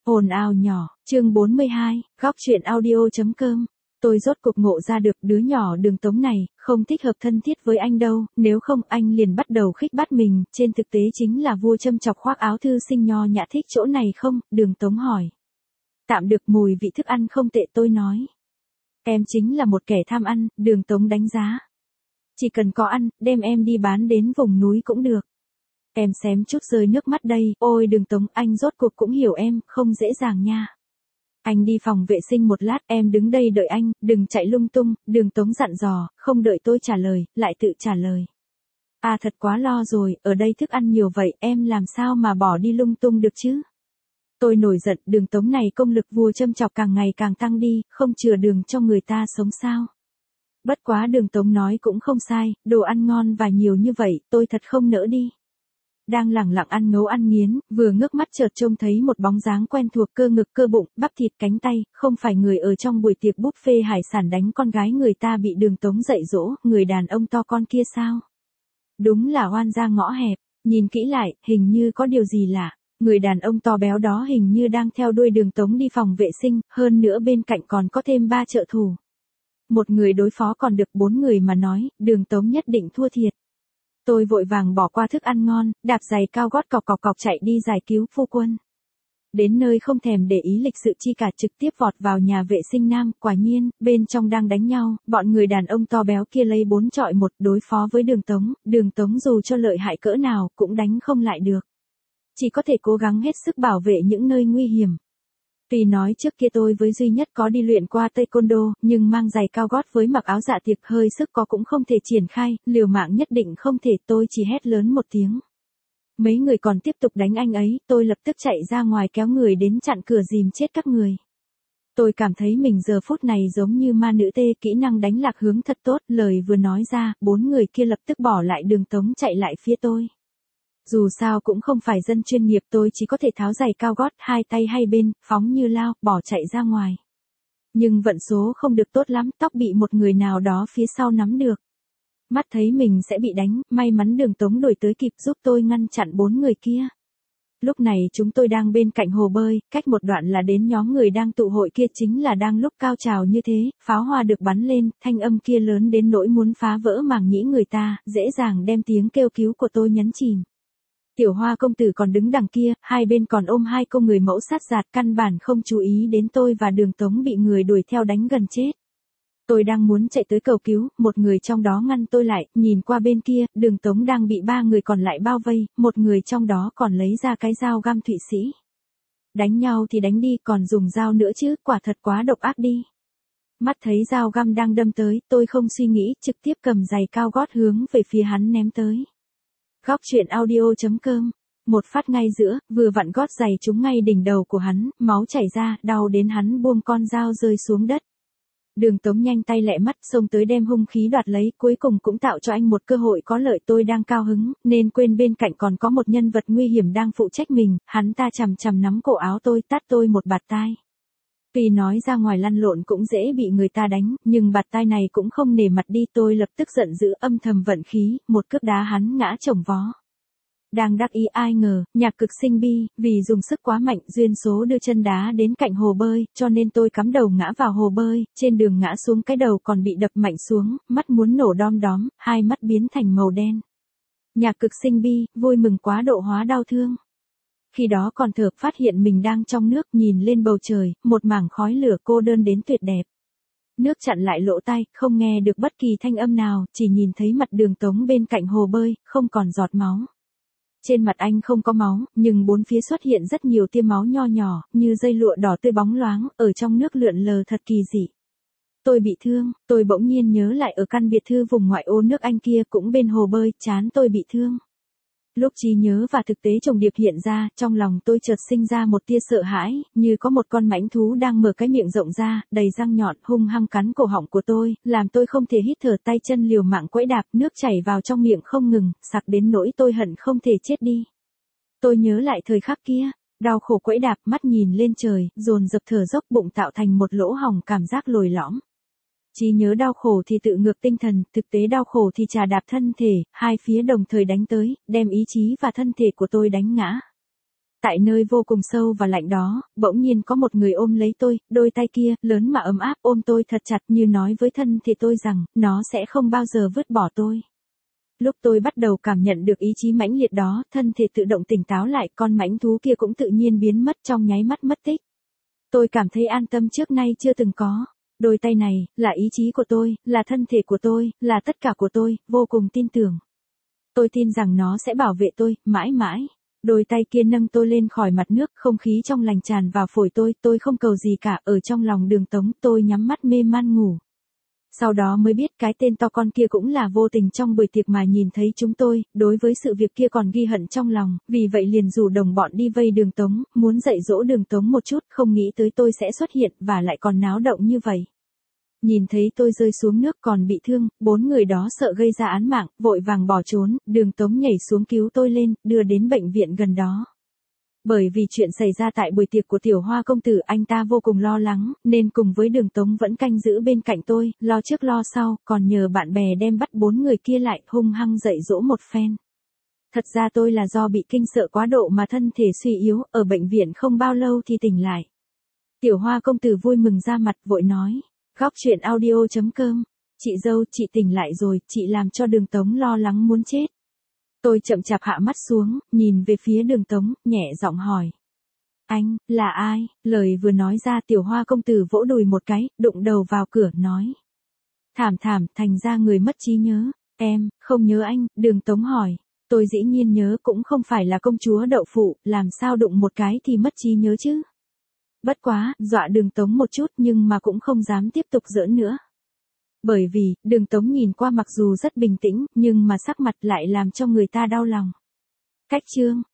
Hồn ào nhỏ, chương 42, góc truyện audio.com. Tôi rốt cuộc ngộ ra được đứa nhỏ Đường Tống này, không thích hợp thân thiết với anh đâu, nếu không anh liền bắt đầu khích bắt mình, trên thực tế chính là vua châm chọc khoác áo thư sinh nho nhã thích chỗ này không, Đường Tống hỏi. Tạm được, mùi vị thức ăn không tệ, tôi nói. Em chính là một kẻ tham ăn, Đường Tống đánh giá. Chỉ cần có ăn, đem em đi bán đến vùng núi cũng được. Em xém chút rơi nước mắt đây, ôi Đường Tống, anh rốt cuộc cũng hiểu em, không dễ dàng nha. Anh đi phòng vệ sinh một lát, em đứng đây đợi anh, đừng chạy lung tung, Đường Tống dặn dò, không đợi tôi trả lời, lại tự trả lời. À thật quá lo rồi, ở đây thức ăn nhiều vậy, em làm sao mà bỏ đi lung tung được chứ? Tôi nổi giận, Đường Tống này công lực vua châm chọc càng ngày càng tăng đi, không chừa đường cho người ta sống sao? Bất quá Đường Tống nói cũng không sai, đồ ăn ngon và nhiều như vậy, tôi thật không nỡ đi. Đang lẳng lặng ăn ngấu ăn nghiến, vừa ngước mắt chợt trông thấy một bóng dáng quen thuộc, cơ ngực cơ bụng, bắp thịt cánh tay, không phải người ở trong buổi tiệc buffet hải sản đánh con gái người ta bị Đường Tống dạy dỗ, người đàn ông to con kia sao? Đúng là oan gia ngõ hẹp, nhìn kỹ lại, hình như có điều gì lạ. Người đàn ông to béo đó hình như đang theo đuôi Đường Tống đi phòng vệ sinh, hơn nữa bên cạnh còn có thêm 3 trợ thủ. Một người đối phó còn được 4 người mà nói, Đường Tống nhất định thua thiệt. Tôi vội vàng bỏ qua thức ăn ngon, đạp giày cao gót cọc cọc cọc chạy đi giải cứu phu quân. Đến nơi không thèm để ý lịch sự chi cả, trực tiếp vọt vào nhà vệ sinh nam, quả nhiên, bên trong đang đánh nhau, bọn người đàn ông to béo kia lấy 4 chọi 1 đối phó với Đường Tống dù cho lợi hại cỡ nào cũng đánh không lại được. Chỉ có thể cố gắng hết sức bảo vệ những nơi nguy hiểm. Tuy nói trước kia tôi với duy nhất có đi luyện qua taekwondo, nhưng mang giày cao gót với mặc áo dạ tiệc hơi sức có cũng không thể triển khai, liều mạng nhất định không thể, tôi chỉ hét lớn một tiếng. Mấy người còn tiếp tục đánh anh ấy, tôi lập tức chạy ra ngoài kéo người đến chặn cửa dìm chết các người. Tôi cảm thấy mình giờ phút này giống như ma nữ tê, kỹ năng đánh lạc hướng thật tốt, lời vừa nói ra, 4 người kia lập tức bỏ lại Đường Tống chạy lại phía tôi. Dù sao cũng không phải dân chuyên nghiệp, tôi chỉ có thể tháo giày cao gót, hai tay hai bên, phóng như lao, bỏ chạy ra ngoài. Nhưng vận số không được tốt lắm, tóc bị một người nào đó phía sau nắm được. Mắt thấy mình sẽ bị đánh, may mắn Đường Tống đuổi tới kịp giúp tôi ngăn chặn 4 người kia. Lúc này chúng tôi đang bên cạnh hồ bơi, cách một đoạn là đến nhóm người đang tụ hội kia, chính là đang lúc cao trào như thế, pháo hoa được bắn lên, thanh âm kia lớn đến nỗi muốn phá vỡ màng nhĩ người ta, dễ dàng đem tiếng kêu cứu của tôi nhấn chìm. Tiểu Hoa công tử còn đứng đằng kia, hai bên còn ôm 2 cô người mẫu sát giạt, căn bản không chú ý đến tôi và Đường Tống bị người đuổi theo đánh gần chết. Tôi đang muốn chạy tới cầu cứu, một người trong đó ngăn tôi lại, nhìn qua bên kia, Đường Tống đang bị 3 người còn lại bao vây, một người trong đó còn lấy ra cái dao găm Thụy Sĩ. Đánh nhau thì đánh đi, còn dùng dao nữa chứ, quả thật quá độc ác đi. Mắt thấy dao găm đang đâm tới, tôi không suy nghĩ, trực tiếp cầm giày cao gót hướng về phía hắn ném tới. Góc truyện audio.com. Một phát ngay giữa, vừa vặn gót giày trúng ngay đỉnh đầu của hắn, máu chảy ra, đau đến hắn buông con dao rơi xuống đất. Đường Tống nhanh tay lẹ mắt xông tới đem hung khí đoạt lấy, cuối cùng cũng tạo cho anh một cơ hội có lợi. Tôi đang cao hứng, nên quên bên cạnh còn có một nhân vật nguy hiểm đang phụ trách mình, hắn ta chằm chằm nắm cổ áo tôi, tát tôi một bạt tai. Tuy nói ra ngoài lăn lộn cũng dễ bị người ta đánh, nhưng bạt tai này cũng không nể mặt đi, tôi lập tức giận dữ âm thầm vận khí, một cước đá hắn ngã chồng vó. Đang đắc ý ai ngờ, Nhạc Cực Sinh bi, vì dùng sức quá mạnh, duyên số đưa chân đá đến cạnh hồ bơi, cho nên tôi cắm đầu ngã vào hồ bơi, trên đường ngã xuống cái đầu còn bị đập mạnh xuống, mắt muốn nổ đom đóm, hai mắt biến thành màu đen. Nhạc Cực Sinh bi, vui mừng quá độ hóa đau thương. Khi đó còn thở, phát hiện mình đang trong nước, nhìn lên bầu trời, một mảng khói lửa cô đơn đến tuyệt đẹp. Nước chặn lại lỗ tai, không nghe được bất kỳ thanh âm nào, chỉ nhìn thấy mặt Đường Tống bên cạnh hồ bơi, không còn giọt máu. Trên mặt anh không có máu, nhưng bốn phía xuất hiện rất nhiều tia máu nho nhỏ, như dây lụa đỏ tươi bóng loáng, ở trong nước lượn lờ thật kỳ dị. Tôi bị thương, tôi bỗng nhiên nhớ lại ở căn biệt thự vùng ngoại ô nước Anh kia cũng bên hồ bơi, trán tôi bị thương. Lúc trí nhớ và thực tế chồng điệp hiện ra, trong lòng tôi chợt sinh ra một tia sợ hãi, như có một con mãnh thú đang mở cái miệng rộng ra, đầy răng nhọn, hung hăng cắn cổ họng của tôi, làm tôi không thể hít thở, tay chân liều mạng quẫy đạp, nước chảy vào trong miệng không ngừng, sặc đến nỗi tôi hận không thể chết đi. Tôi nhớ lại thời khắc kia, đau khổ quẫy đạp, mắt nhìn lên trời, dồn dập thở dốc, bụng tạo thành một lỗ hổng, cảm giác lồi lõm. Trí nhớ đau khổ thì tự ngược tinh thần, thực tế đau khổ thì chà đạp thân thể, hai phía đồng thời đánh tới, đem ý chí và thân thể của tôi đánh ngã. Tại nơi vô cùng sâu và lạnh đó, bỗng nhiên có một người ôm lấy tôi, đôi tay kia, lớn mà ấm áp, ôm tôi thật chặt như nói với thân thể tôi rằng, nó sẽ không bao giờ vứt bỏ tôi. Lúc tôi bắt đầu cảm nhận được ý chí mãnh liệt đó, thân thể tự động tỉnh táo lại, con mãnh thú kia cũng tự nhiên biến mất trong nháy mắt mất tích. Tôi cảm thấy an tâm trước nay chưa từng có. Đôi tay này, là ý chí của tôi, là thân thể của tôi, là tất cả của tôi, vô cùng tin tưởng. Tôi tin rằng nó sẽ bảo vệ tôi, mãi mãi. Đôi tay kia nâng tôi lên khỏi mặt nước, không khí trong lành tràn vào phổi tôi không cầu gì cả, ở trong lòng Đường Tống, tôi nhắm mắt mê man ngủ. Sau đó mới biết cái tên to con kia cũng là vô tình trong buổi tiệc mà nhìn thấy chúng tôi, đối với sự việc kia còn ghi hận trong lòng, vì vậy liền rủ đồng bọn đi vây Đường Tống, muốn dạy dỗ Đường Tống một chút, không nghĩ tới tôi sẽ xuất hiện và lại còn náo động như vậy. Nhìn thấy tôi rơi xuống nước còn bị thương, 4 người đó sợ gây ra án mạng, vội vàng bỏ trốn, Đường Tống nhảy xuống cứu tôi lên, đưa đến bệnh viện gần đó. Bởi vì chuyện xảy ra tại buổi tiệc của Tiểu Hoa công tử, anh ta vô cùng lo lắng, nên cùng với Đường Tống vẫn canh giữ bên cạnh tôi, lo trước lo sau, còn nhờ bạn bè đem bắt 4 người kia lại, hung hăng dạy dỗ một phen. Thật ra tôi là do bị kinh sợ quá độ mà thân thể suy yếu, ở bệnh viện không bao lâu thì tỉnh lại. Tiểu Hoa công tử vui mừng ra mặt, vội nói, Góc truyện audio.com, chị dâu, chị tỉnh lại rồi, chị làm cho Đường Tống lo lắng muốn chết. Tôi chậm chạp hạ mắt xuống, nhìn về phía Đường Tống, nhẹ giọng hỏi. Anh, là ai? Lời vừa nói ra Tiểu Hoa công tử vỗ đùi một cái, đụng đầu vào cửa, nói. Thảm, thành ra người mất trí nhớ. Em, không nhớ anh, Đường Tống hỏi. Tôi dĩ nhiên nhớ, cũng không phải là công chúa đậu phụ, làm sao đụng một cái thì mất trí nhớ chứ. Bất quá, dọa Đường Tống một chút nhưng mà cũng không dám tiếp tục giỡn nữa. Bởi vì, Đường Tống nhìn qua mặc dù rất bình tĩnh, nhưng mà sắc mặt lại làm cho người ta đau lòng. Cách chương.